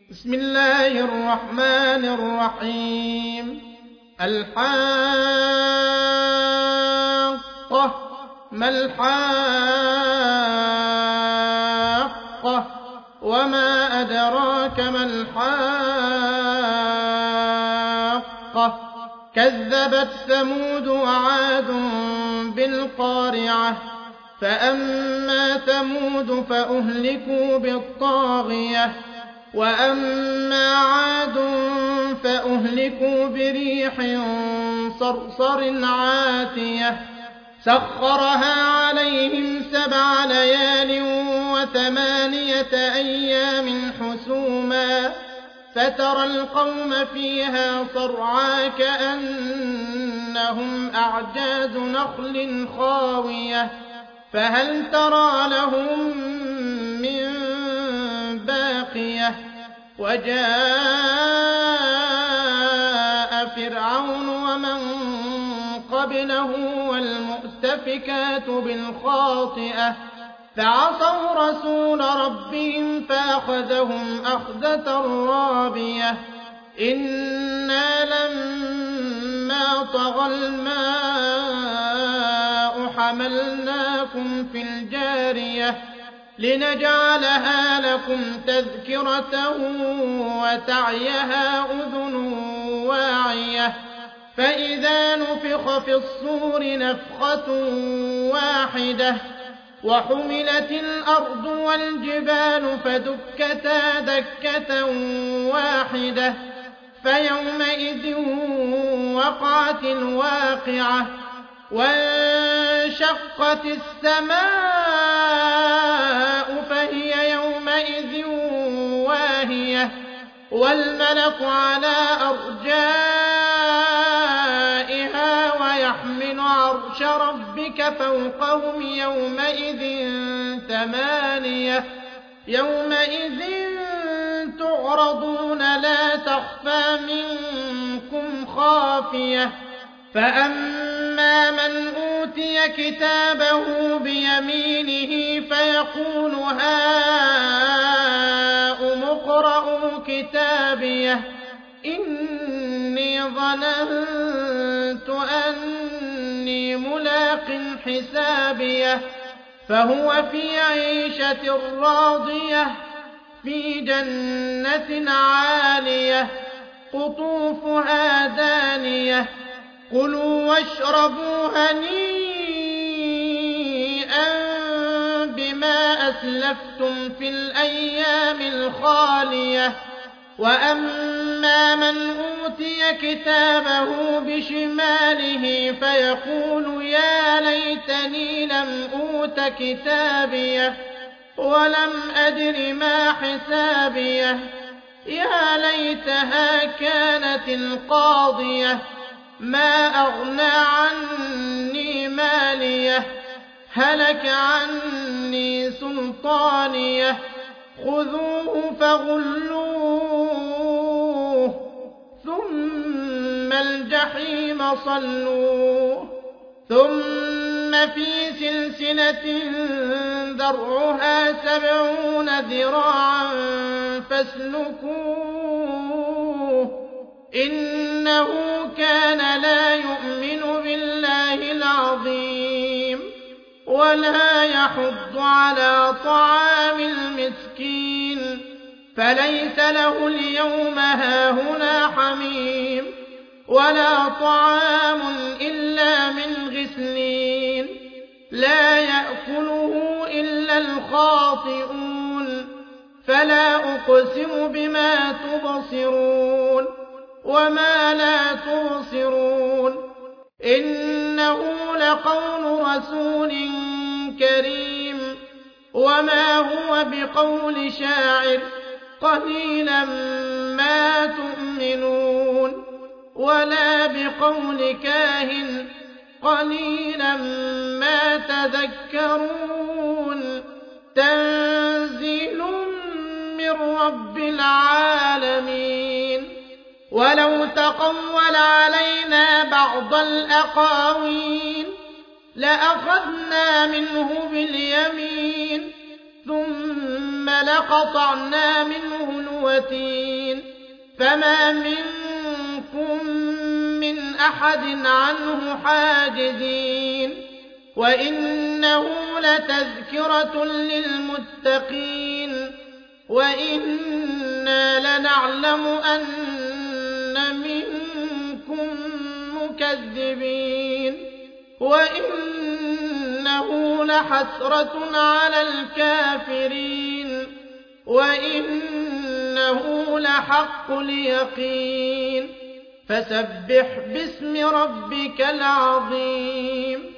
بسم الله الرحمن الرحيم. الحاقة. ما الحاقة؟ وما أدراك ما الحاقة؟ كذبت ثمود وعاد بالقارعة. فأما ثمود فأهلكوا بالطاغية، وأما عاد فأهلكوا بريح صرصر عاتية سخرها عليهم 7 ليال و8 أيام حسوما، فترى القوم فيها صرعى كأنهم أعجاز نخل خاوية، فهل ترى لهم من باقية؟ وجاء فرعون ومن قبله والمؤتفكات بالخاطئة فعصوا رسول ربهم فأخذهم أخذة رابية. إنا لما طغى الماء حملناكم في الجارية لنجعلها لكم تذكرة وتعيها أذن واعية. فإذا نفخ في الصور نفخة واحدة وحملت الأرض والجبال فدكتا دكة واحدة فيومئذ وقعت الواقعة، وانشقت السماء فهي يومئذ واهية، والملك على أرجائها ويحمل عرش ربك فوقهم يومئذ 8. يومئذ تعرضون لا تخفى منكم خافية. فأما من أوتي كتابه بيمينه فيقول هاؤم اقرءوا كتابيه إني ظننت أني ملاق حسابيه. فهو في عيشة راضية في جنة عالية قطوفها دانية. كلوا واشربوا هنيئا بما أسلفتم في الأيام الخالية. وأما من أوتي كتابه بشماله فيقول يا ليتني لم أوت كتابيه ولم أدر ما حسابيه، يا ليتها كانت القاضية ما أغنى عني ماليه هلك عني سلطانيه. خذوه فغلوه ثم الجحيم صلوه ثم في سلسلة ذرعها 70 ذراعا فاسلكوه إنه كان لا يؤمن بالله العظيم ولا يحض على طعام المسكين، فليس له اليوم هاهنا حميم ولا طعام إلا من غسلين لا يأكله إلا الخاطئون. فلا أقسم بما تبصرون وما لا تبصرون إنه لقول رسول كريم وما هو بقول شاعر قليلا ما تؤمنون ولا بقول كاهن قليلا ما تذكرون. تنزيل من رب العالمين. ولو تقول علينا بعض الأقاويل لأخذنا منه باليمين ثم لقطعنا منه الوتين فما منكم من أحد عنه حاجزين وإنه لتذكرة للمتقين وإنا لنعلم أن منكم مكذبين وإنه لحسرة على الكافرين وإنه لحق اليقين فسبح باسم ربك العظيم